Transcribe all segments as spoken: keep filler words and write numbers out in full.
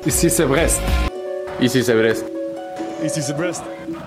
Ici c'est Brest. Ici c'est Brest. Ici c'est Brest.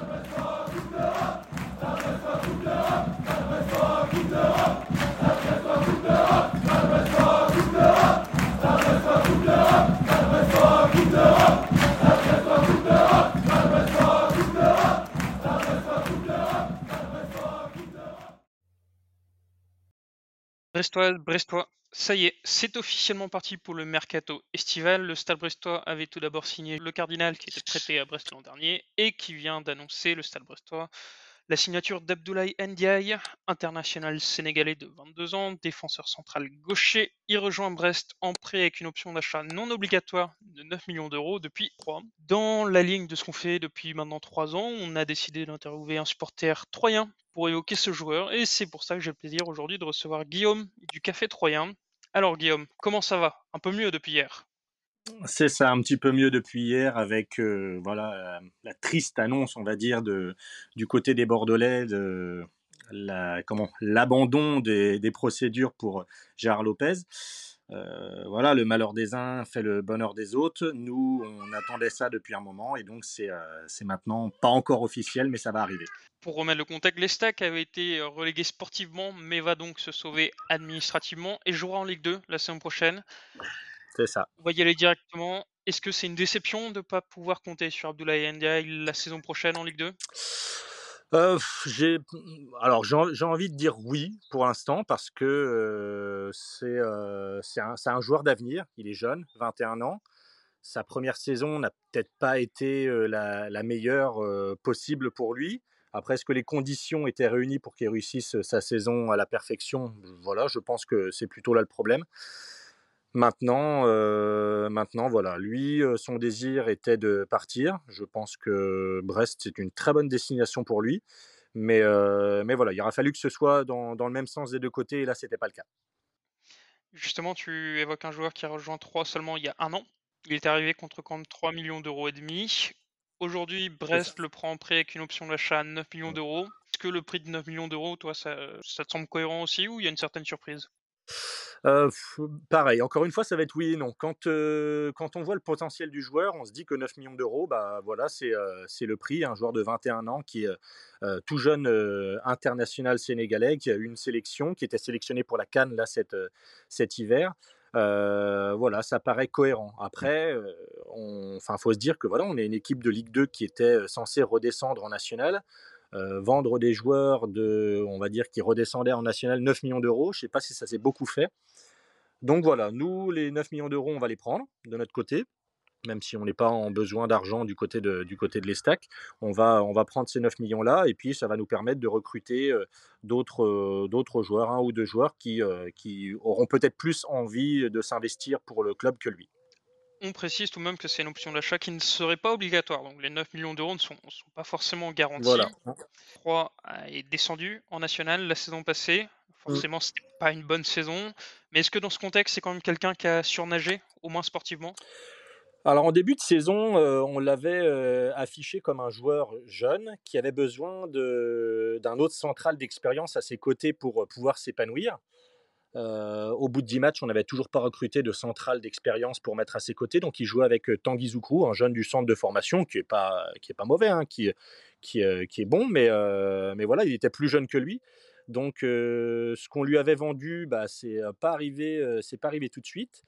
Brestoise, Brestois, ça y est, c'est officiellement parti pour le mercato estival. Le Stade Brestois avait tout d'abord signé le Cardinal qui était prêté à Brest l'an dernier et qui vient d'annoncer, le Stade Brestois, la signature d'Abdoulaye Ndiaye, international sénégalais de vingt-deux ans, défenseur central gaucher. Il rejoint Brest en prêt avec une option d'achat non obligatoire de neuf millions d'euros depuis trois. Dans la ligne de ce qu'on fait depuis maintenant trois ans, on a décidé d'interviewer un supporter troyen pour évoquer ce joueur et c'est pour ça que j'ai le plaisir aujourd'hui de recevoir Guillaume du Café Troyen. Alors Guillaume, comment ça va? Un peu mieux depuis hier? C'est ça, un petit peu mieux depuis hier avec euh, voilà, euh, la triste annonce, on va dire, de, du côté des Bordelais, de la, comment, l'abandon des, des procédures pour Gérard Lopez. Euh, voilà, le malheur des uns fait le bonheur des autres. Nous, on attendait ça depuis un moment et donc c'est, euh, c'est maintenant pas encore officiel, mais ça va arriver. Pour remettre le contexte, l'Estac avait été relégué sportivement, mais va donc se sauver administrativement et jouera en Ligue deux la saison prochaine. C'est ça. On va y aller directement. Est-ce que c'est une déception de ne pas pouvoir compter sur Abdoulaye Ndiaye la saison prochaine en Ligue deux? Euh, j'ai, alors j'ai, j'ai envie de dire oui pour l'instant parce que euh, c'est, euh, c'est, un, c'est un joueur d'avenir. Il est jeune, vingt et un ans. Sa première saison n'a peut-être pas été euh, la, la meilleure euh, possible pour lui. Après, est-ce que les conditions étaient réunies pour qu'il réussisse sa saison à la perfection? Voilà, je pense que c'est plutôt là le problème. Maintenant, euh, maintenant, voilà, lui, euh, son désir était de partir. Je pense que Brest, c'est une très bonne destination pour lui. Mais, euh, mais voilà, il aurait fallu que ce soit dans, dans le même sens des deux côtés, et là, c'était pas le cas. Justement, tu évoques un joueur qui a rejoint Troyes seulement il y a un an. Il est arrivé contre quand même trois millions d'euros et demi. Aujourd'hui, C'est ça. Brest le prend en prêt avec une option d'achat à neuf millions d'euros. Est-ce que le prix de neuf millions d'euros, toi, ça, ça te semble cohérent aussi ou il y a une certaine surprise? Euh, pareil, encore une fois, ça va être oui et non. Quand, euh, quand on voit le potentiel du joueur, on se dit que neuf millions d'euros, bah, voilà, c'est, euh, c'est le prix. Un joueur de vingt et un ans qui est euh, tout jeune euh, international sénégalais, qui a eu une sélection, qui était sélectionné pour la CAN là, cet, euh, cet hiver. Euh, voilà, ça paraît cohérent. Après, euh, on, enfin, faut se dire que voilà, on est une équipe de Ligue deux qui était censée redescendre en national. Euh, vendre des joueurs de, on va dire, qui redescendaient en national neuf millions d'euros, je ne sais pas si ça s'est beaucoup fait. Donc voilà, nous, les neuf millions d'euros, on va les prendre de notre côté, même si on n'est pas en besoin d'argent du côté de, du côté de l'Estac. On va, on va prendre ces neuf millions-là et puis ça va nous permettre de recruter euh, d'autres, euh, d'autres joueurs, un ou deux joueurs qui, euh, qui auront peut-être plus envie de s'investir pour le club que lui. On précise tout de même que c'est une option d'achat qui ne serait pas obligatoire. Donc les neuf millions d'euros ne sont, sont pas forcément Voilà. garantis. Troyes est descendu en national la saison passée. Forcément, c'était pas une bonne saison. Mais est-ce que dans ce contexte, c'est quand même quelqu'un qui a surnagé, au moins sportivement? Alors en début de saison, euh, on l'avait euh, affiché comme un joueur jeune qui avait besoin de, d'un autre central d'expérience à ses côtés pour euh, pouvoir s'épanouir. Euh, au bout de dix matchs, on n'avait toujours pas recruté de central d'expérience pour mettre à ses côtés. Donc, il jouait avec euh, Tanguy Zoukrou, un jeune du centre de formation qui n'est pas, qui est pas mauvais, hein, qui, qui, euh, qui est bon, mais, euh, mais voilà, il était plus jeune que lui. Donc, euh, ce qu'on lui avait vendu, bah, c'est euh, pas arrivé, euh, c'est pas arrivé tout de suite.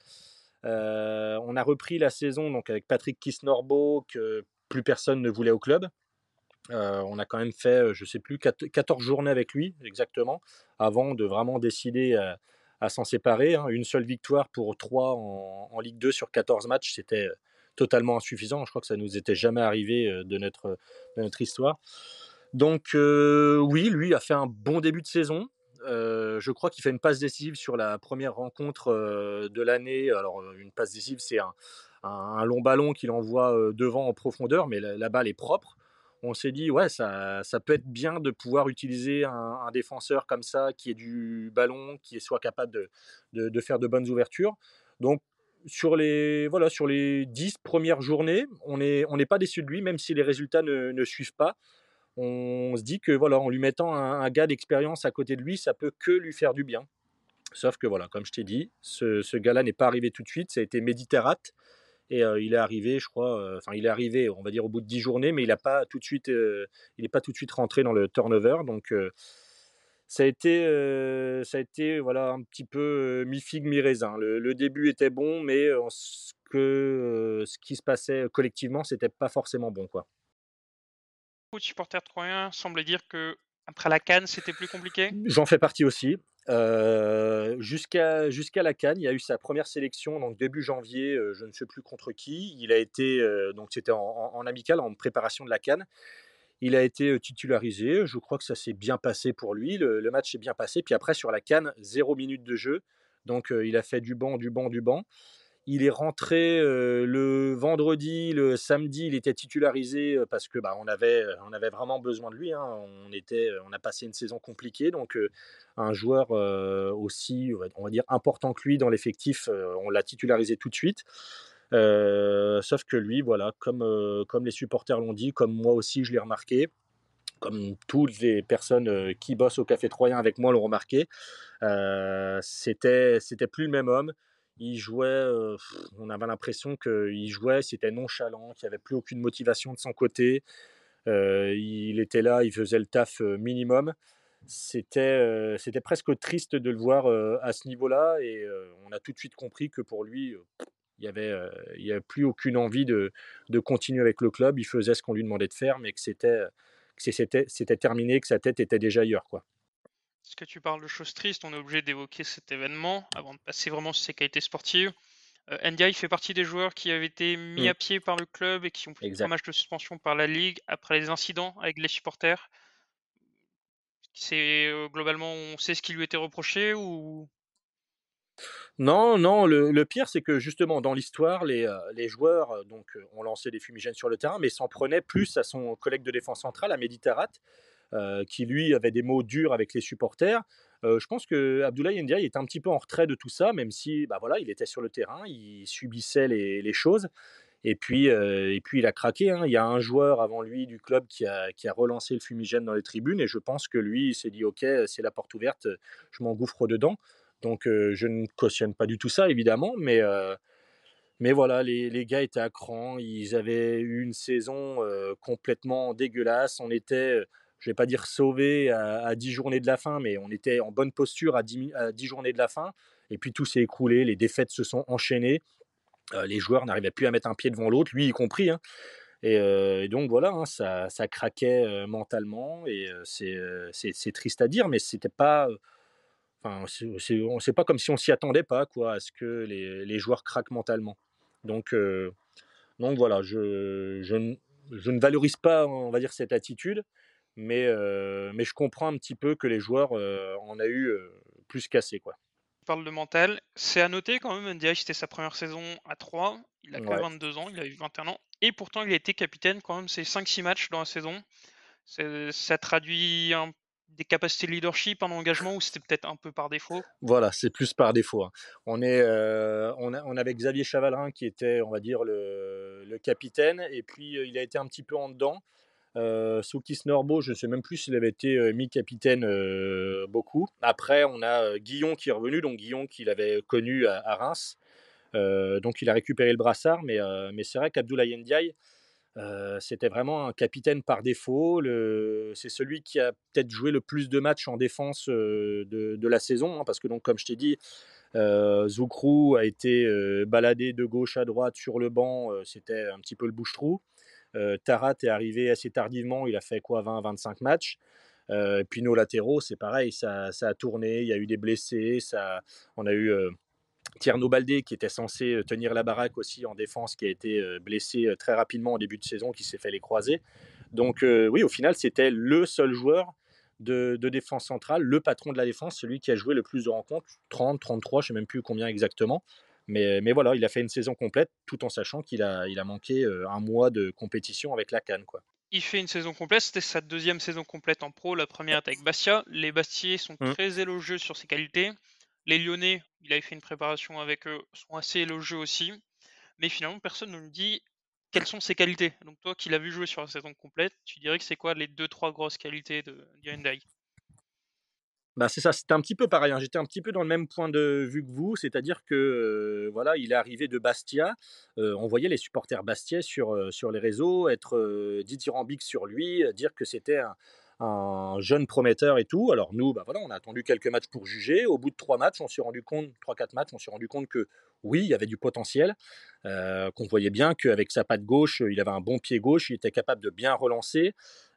Euh, on a repris la saison donc avec Patrick Kisnorbo que plus personne ne voulait au club. Euh, on a quand même fait, je sais plus, quatorze journées avec lui exactement, avant de vraiment décider à, à s'en séparer. Hein. Une seule victoire pour trois en, en Ligue deux sur quatorze matchs, c'était totalement insuffisant. Je crois que ça nous était jamais arrivé de notre, de notre histoire. Donc euh, oui, lui a fait un bon début de saison. Euh, je crois qu'il fait une passe décisive sur la première rencontre euh, de l'année. Alors une passe décisive, c'est un, un, un long ballon qu'il envoie euh, devant en profondeur, mais la, la balle est propre. On s'est dit, ouais, ça, ça peut être bien de pouvoir utiliser un, un défenseur comme ça, qui ait du ballon, qui soit capable de, de, de faire de bonnes ouvertures. Donc, sur les, voilà, sur les dix premières journées, on n'est on n'est pas déçu de lui, même si les résultats ne, ne suivent pas. On se dit que voilà, en lui mettant un, un gars d'expérience à côté de lui, ça peut que lui faire du bien. Sauf que voilà, comme je t'ai dit, ce, ce gars-là n'est pas arrivé tout de suite, ça a été Méditerrate. Et euh, il est arrivé, je crois, euh, enfin il est arrivé, on va dire au bout de dix journées, mais il n'a pas tout de suite, euh, il n'est pas tout de suite rentré dans le turnover. Donc euh, ça a été, euh, ça a été voilà un petit peu euh, mi figue mi raisin. Le, le début était bon, mais euh, ce que euh, ce qui se passait collectivement, c'était pas forcément bon, quoi. Beaucoup de supporters troyens semblent dire que après la CAN, c'était plus compliqué. J'en fais partie aussi. Euh, jusqu'à jusqu'à la CAN, il y a eu sa première sélection, donc début janvier, euh, je ne sais plus contre qui. Il a été, euh, donc c'était en, en, en amical, en préparation de la CAN. Il a été euh, titularisé. Je crois que ça s'est bien passé pour lui. Le, le match s'est bien passé. Puis après, sur la CAN, zéro minute de jeu. Donc euh, il a fait du banc, du banc, du banc. Il est rentré euh, le vendredi, le samedi, il était titularisé euh, parce que bah, on avait, on avait vraiment besoin de lui. Hein. On était, on a passé une saison compliquée, donc euh, un joueur euh, aussi, on va dire important que lui dans l'effectif, euh, on l'a titularisé tout de suite. Euh, sauf que lui, voilà, comme euh, comme les supporters l'ont dit, comme moi aussi je l'ai remarqué, comme toutes les personnes euh, qui bossent au Café Troyen avec moi l'ont remarqué, euh, c'était, c'était plus le même homme. Il jouait, euh, on avait l'impression qu'il jouait, c'était nonchalant, qu'il n'y avait plus aucune motivation de son côté. Euh, il était là, il faisait le taf euh, minimum. C'était, euh, c'était presque triste de le voir euh, à ce niveau-là. Et euh, on a tout de suite compris que pour lui, euh, il n'y avait, euh, il y avait plus aucune envie de, de continuer avec le club. Il faisait ce qu'on lui demandait de faire, mais que c'était, que c'était, c'était terminé, que sa tête était déjà ailleurs, quoi. Parce que tu parles de choses tristes, on est obligé d'évoquer cet événement avant de passer vraiment sur ses qualités sportives. Euh, Ndiaye fait partie des joueurs qui avaient été mis Mm, à pied par le club et qui ont pris trois exact. matchs de suspension par la Ligue après les incidents avec les supporters. C'est euh, globalement, on sait ce qui lui était reproché ou Non, non, le, le pire, c'est que justement, dans l'histoire, les, euh, les joueurs euh, donc, euh, ont lancé des fumigènes sur le terrain, mais s'en prenaient plus à son collègue de défense centrale, à Mehdi Tarat, euh, qui lui avait des mots durs avec les supporters. Euh, je pense que Abdoulaye Ndiaye est un petit peu en retrait de tout ça, même si bah voilà, il était sur le terrain, il subissait les, les choses. Et puis, euh, et puis il a craqué. Hein. Il y a un joueur avant lui du club qui a, qui a relancé le fumigène dans les tribunes, et je pense que lui il s'est dit ok, c'est la porte ouverte, je m'engouffre dedans. Donc euh, je ne cautionne pas du tout ça évidemment, mais, euh, mais voilà, les, les gars étaient à cran, ils avaient eu une saison euh, complètement dégueulasse. On était, euh, je vais pas dire sauvés à, à dix journées de la fin, mais on était en bonne posture à dix, mi- à dix journées de la fin. Et puis tout s'est écroulé, les défaites se sont enchaînées. Euh, les joueurs n'arrivaient plus à mettre un pied devant l'autre, lui y compris. Hein. Et, euh, et donc voilà, hein, ça, ça craquait euh, mentalement. Et euh, c'est, euh, c'est, c'est triste à dire, mais c'était pas. Enfin, c'est, c'est, on sait pas comme si on s'y attendait pas, quoi, à ce que les, les joueurs craquent mentalement. Donc, euh, donc voilà, je, je, ne- je ne valorise pas, on va dire, cette attitude, mais, euh, mais je comprends un petit peu que les joueurs euh, en a eu euh, plus qu'assez, quoi. tu parles de mental. C'est à noter quand même, Ndiaye, c'était sa première saison à trois. Il a que Ouais. vingt-deux ans, il a eu vingt et un ans. Et pourtant, il a été capitaine quand même ces cinq six matchs dans la saison. C'est- Ça traduit un- des capacités de leadership, un engagement, ou c'était peut-être un peu par défaut? Voilà, c'est plus par défaut. Hein. On, est, euh, on, a- on avait Xavier Chavalrin qui était, on va dire, le, le capitaine, et puis euh, il a été un petit peu en dedans. Euh, Soukis Norbo, je ne sais même plus s'il avait été euh, mis capitaine euh, beaucoup. Après, on a euh, Guillon qui est revenu, donc Guillon qu'il avait connu à, à Reims. Euh, donc il a récupéré le brassard, mais, euh, mais c'est vrai qu'Abdoulaye Ndiaye, euh, c'était vraiment un capitaine par défaut. Le- C'est celui qui a peut-être joué le plus de matchs en défense euh, de, de la saison, hein, parce que donc, comme je t'ai dit, euh, Zoukrou a été euh, baladé de gauche à droite sur le banc, euh, c'était un petit peu le bouche-trou. Euh, Tarat est arrivé assez tardivement, il a fait quoi, vingt vingt-cinq matchs. Euh, et puis nos latéraux, c'est pareil, ça, ça a tourné, il y a eu des blessés, ça, on a eu euh, Tierno Baldé qui était censé euh, tenir la baraque aussi en défense, qui a été euh, blessé euh, très rapidement en début de saison, qui s'est fait les croisés. Donc euh, oui, au final, c'était le seul joueur de, de défense centrale, le patron de la défense, celui qui a joué le plus de rencontres, trente, trente-trois, je ne sais même plus combien exactement. Mais, mais voilà, il a fait une saison complète tout en sachant qu'il a, il a manqué euh, un mois de compétition avec la CAN, quoi. Il fait une saison complète, c'était sa deuxième saison complète en pro, la première était avec Bastia. Les Bastiais sont Mm. très élogieux sur ses qualités. Les Lyonnais, il avait fait une préparation avec eux, sont assez élogieux aussi. Mais finalement, personne ne nous dit quelles sont ses qualités. Donc toi qui l'as vu jouer sur la saison complète, tu dirais que c'est quoi les deux trois grosses qualités de Ndiaye? Bah, c'est ça, c'était un petit peu pareil, hein. J'étais un petit peu dans le même point de vue que vous, c'est-à-dire que, heu, voilà, il est arrivé de Bastia, heu, on voyait les supporters bastiais sur, heu, sur les réseaux être, heu, dithyrambiques sur lui, heu, dire que c'était un un jeune prometteur et tout. Alors nous, bah, voilà, on a attendu quelques matchs pour juger. Au bout de trois matchs, on s'est rendu compte trois quatre matchs, on s'est rendu compte que oui, il y avait du potentiel, heu, qu'on voyait bien qu'avec sa patte gauche, il avait un bon pied gauche, il était capable de bien relancer.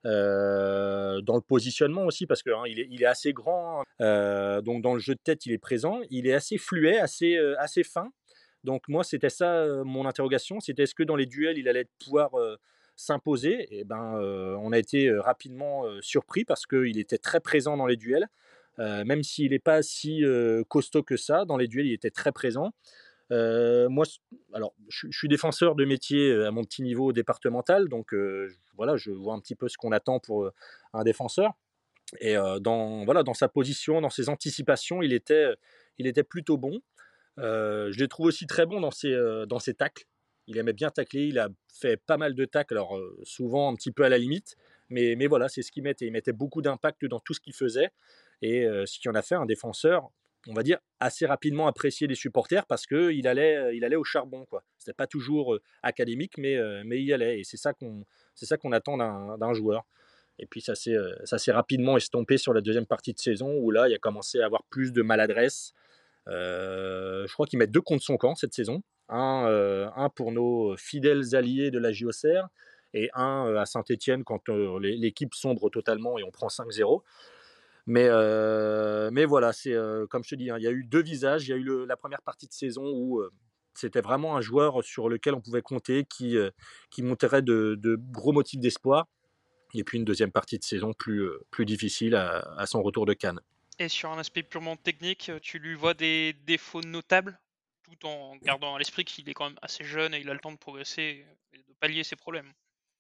Heu, dans le positionnement aussi parce que, hein, il est il est assez grand, heu, donc dans le jeu de tête, il est présent. Il est assez fluet, assez, heu, assez fin. Donc moi, c'était ça, heu, mon interrogation, c'était est-ce que dans les duels, il allait pouvoir, heu, s'imposer? Et ben, heu, on a été, heu, rapidement, heu, surpris parce qu'il était très présent dans les duels. Heu, même s'il n'est pas si, heu, costaud que ça, dans les duels, il était très présent. Heu, moi c alors je je suis défenseur de métier, heu, à mon petit niveau départemental, donc heu, j voilà, je vois un petit peu ce qu'on attend pour, heu, un défenseur et heu, dans voilà, dans sa position, dans ses anticipations, il était, heu, il était plutôt bon. Heu, je le trouve aussi très bon dans ses, heu, dans ses tacles. Il aimait bien tacler, il a fait pas mal de tacles, alors, heu, souvent un petit peu à la limite, mais mais voilà, c'est ce qu'il mettait. Il mettait beaucoup d'impact dans tout ce qu'il faisait et heu, ce qui en a fait un défenseur, on va dire, assez rapidement apprécié des supporters parce qu'il allait, heu, il allait au charbon, quoi. C'était pas toujours, heu, académique, mais heu, mais il y allait et c'est ça qu'on c'est ça qu'on attend d'un d'un joueur et puis ça s'est, heu, ça s'est rapidement estompé sur la deuxième partie de saison où là, il a commencé à avoir plus de maladresse. Heu, je crois qu'ils mettent deux contre son camp cette saison. Un, heu, un pour nos fidèles alliés de la J O C R et un, heu, à Saint-Étienne quand, heu, l'é l'équipe sombre totalement et on prend cinq zéro. Mais, heu, mais voilà, c'est, heu, comme je te dis, hein, il y a eu deux visages. Il y a eu le la première partie de saison où, heu, c'était vraiment un joueur sur lequel on pouvait compter, qui, heu, qui montrait de de gros motifs d'espoir et puis une deuxième partie de saison plus, heu, plus difficile à à son retour de Cannes. Et sur un aspect purement technique, heu, tu lui vois des défauts notables? Tout en gardant à l'esprit qu'il est quand même assez jeune et il a le temps de progresser et de pallier ses problèmes.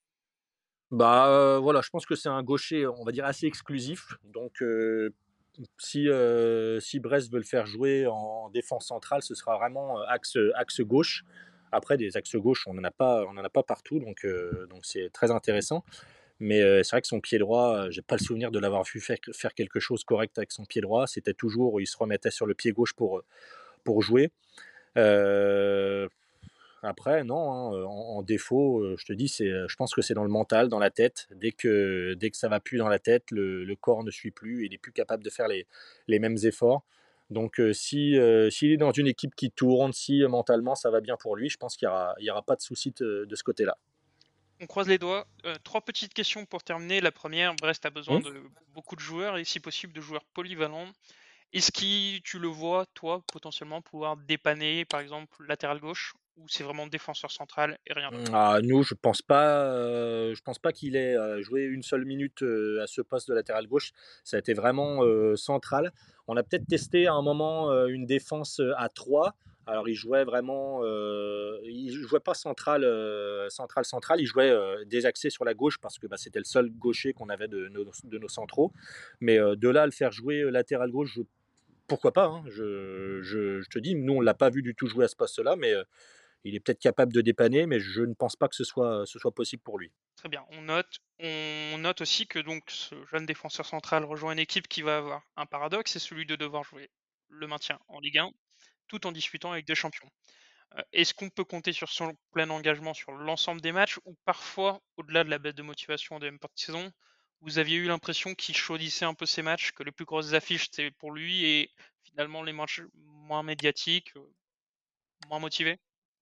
Bah, heu, voilà, je pense que c'est un gaucher, on va dire assez exclusif. Donc, heu, si, heu, si Brest veut le faire jouer en défense centrale, ce sera vraiment, heu, axe, axe gauche. Après des axes gauches, on n'en a pas on en a pas partout, donc, heu, donc c'est très intéressant. Mais, heu, c'est vrai que son pied droit, heu, j'ai pas le souvenir de l'avoir vu faire faire quelque chose correct avec son pied droit. C'était toujours il se remettait sur le pied gauche pour, heu, pour jouer. Heu Après non, hein, heu, en en défaut, heu, je te dis, c'est, heu, je pense que c'est dans le mental, dans la tête. Dès que dès que ça va plus dans la tête, le le corps ne suit plus, il est plus capable de faire les les mêmes efforts. Donc heu, si, heu, s'il est dans une équipe qui tourne, si, heu, mentalement ça va bien pour lui, je pense qu'il y aura il y aura pas de souci de de ce côté-là. On croise les doigts. Heu, trois petites questions pour terminer. La première, Brest a besoin Mmh. de beaucoup de joueurs et si possible de joueurs polyvalents. Est-ce qui tu le vois, toi, potentiellement pouvoir dépanner, par exemple, latéral gauche ou c'est vraiment défenseur central et rien Mmh, d'autre? ah, nous, je pense pas, heu, je pense pas qu'il ait, heu, joué une seule minute, heu, à ce poste de latéral gauche. Ça a été vraiment, heu, central. On a peut-être testé à un moment, heu, une défense, heu, à trois. Alors il jouait vraiment, heu, il jouait pas central, heu, central, central, il jouait, heu, désaxé sur la gauche parce que, bah, c'était le seul gaucher qu'on avait de nos de nos centraux. Mais, heu, de là à le faire jouer, heu, latéral gauche, je pourquoi pas, hein? Je je je te dis, nous, on l'a pas vu du tout jouer à ce poste-là, mais, heu, il est peut-être capable de dépanner, mais je ne pense pas que ce soit, ce soit possible pour lui. Très bien, on note. On note aussi que donc ce jeune défenseur central rejoint une équipe qui va avoir un paradoxe, c'est celui de devoir jouer le maintien en Ligue un, tout en disputant avec des champions. Heu, est-ce qu'on peut compter sur son plein engagement sur l'ensemble des matchs ou parfois, au-delà de la baisse de motivation en deuxième partie de saison, vous aviez eu l'impression qu'il choisissait un peu ses matchs, que les plus grosses affiches, c'était pour lui et finalement les matchs moins médiatiques, heu, moins motivés?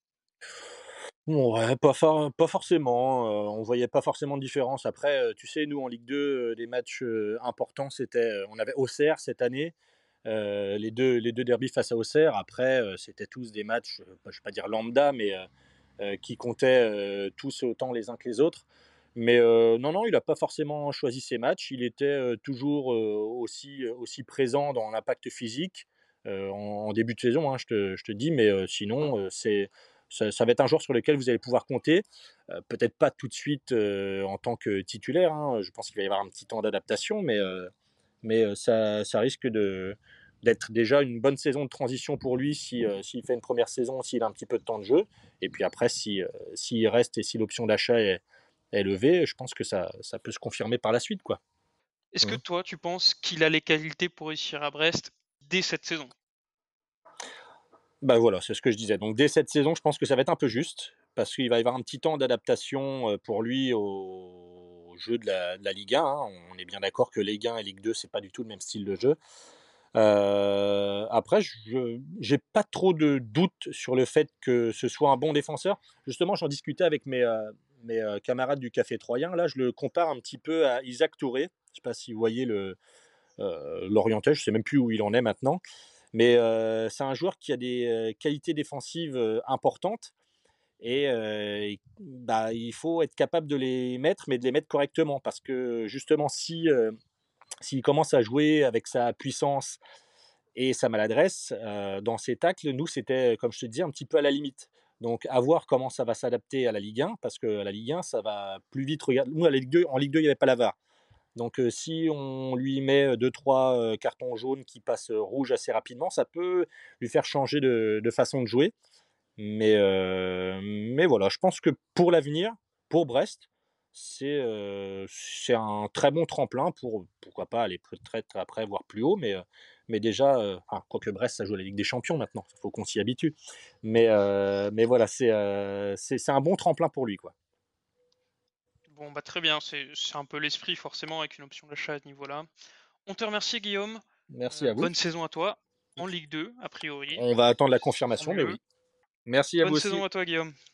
Ouais, pas for pas forcément, heu, on voyait pas forcément de différence. Après, heu, tu sais, nous en Ligue deux, heu, les matchs, heu, importants, c'était, heu, on avait Auxerre cette année, heu, les deux les deux derbys face à Auxerre. Après, heu, c'était tous des matchs, heu, bah, je vais pas dire lambda, mais, heu heu, qui comptaient, heu, tous autant les uns que les autres. Mais, heu, non, non, il a pas forcément choisi ses matchs. Il était, heu, toujours, heu, aussi, aussi présent dans l'impact physique, heu, en en début de saison, hein, je te je te dis, mais, heu, sinon, heu, c'est ça ça va être un joueur sur lequel vous allez pouvoir compter. Heu, peut-être pas tout de suite, heu, en tant que titulaire, hein. Je pense qu'il va y avoir un petit temps d'adaptation, mais, heu, mais, heu, ça ça risque de d'être déjà une bonne saison de transition pour lui si, heu, s'il fait une première saison, s'il a un petit peu de temps de jeu et puis après si, heu, s'il reste et si l'option d'achat est est levée, je pense que ça ça peut se confirmer par la suite, quoi. Est-ce que Mmh. toi, tu penses qu'il a les qualités pour réussir à Brest dès cette saison? Bah, voilà, c'est ce que je disais. Donc dès cette saison, je pense que ça va être un peu juste, parce qu'il va y avoir un petit temps d'adaptation, heu, pour lui au jeu de la de la Ligue un, hein. On est bien d'accord que Ligue un et Ligue deux, c'est pas du tout le même style de jeu. Heu, après je j'ai pas trop de doutes sur le fait que ce soit un bon défenseur. Justement, j'en discutais avec mes, heu, mes, heu, camarades du Café Troyen. Là, je le compare un petit peu à Isaac Touré. Je sais pas si vous voyez le, heu, l'Orientais, je sais même plus où il en est maintenant. Mais, heu, c'est un joueur qui a des, heu, qualités défensives, heu, importantes et heu, bah, il faut être capable de les mettre, mais de les mettre correctement parce que justement si, heu, s'il commence à jouer avec sa puissance et sa maladresse, heu, dans ses tacles, nous, c'était, comme je te disais, un petit peu à la limite. Donc à voir comment ça va s'adapter à la Ligue un, parce qu'à la Ligue un, ça va plus vite. Regarde, nous, à la Ligue deux, en Ligue deux, il n'y avait pas la V A R. Donc euh, si on lui met deux trois euh, cartons jaunes qui passent euh, rouge assez rapidement, ça peut lui faire changer de, de façon de jouer. Mais, euh, mais voilà, je pense que pour l'avenir, pour Brest, c'est euh, c'est un très bon tremplin pour, pourquoi pas aller peut-être après voir plus haut, mais, euh, mais déjà, euh, enfin, quoique Brest, ça joue à la Ligue des Champions maintenant, il faut qu'on s'y habitue. Mais, euh, mais voilà, c'est euh, c'est c'est un bon tremplin pour lui, quoi. Bon, bah très bien, c'est c'est un peu l'esprit forcément avec une option d'achat à ce niveau-là. On te remercie Guillaume. Merci Euh, à vous. bonne saison à toi. En Ligue deux, a priori. On va attendre la Tant confirmation, mais mieux. oui. Merci à Bonne vous aussi. saison à toi Guillaume.